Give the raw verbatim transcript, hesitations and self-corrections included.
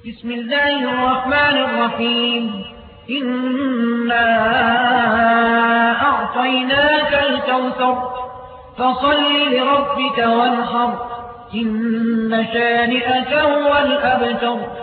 بسم الله الرحمن الرحيم إنا أعطيناك الكوثر فصل لربك وانحر إن شانئك هو الأبتر.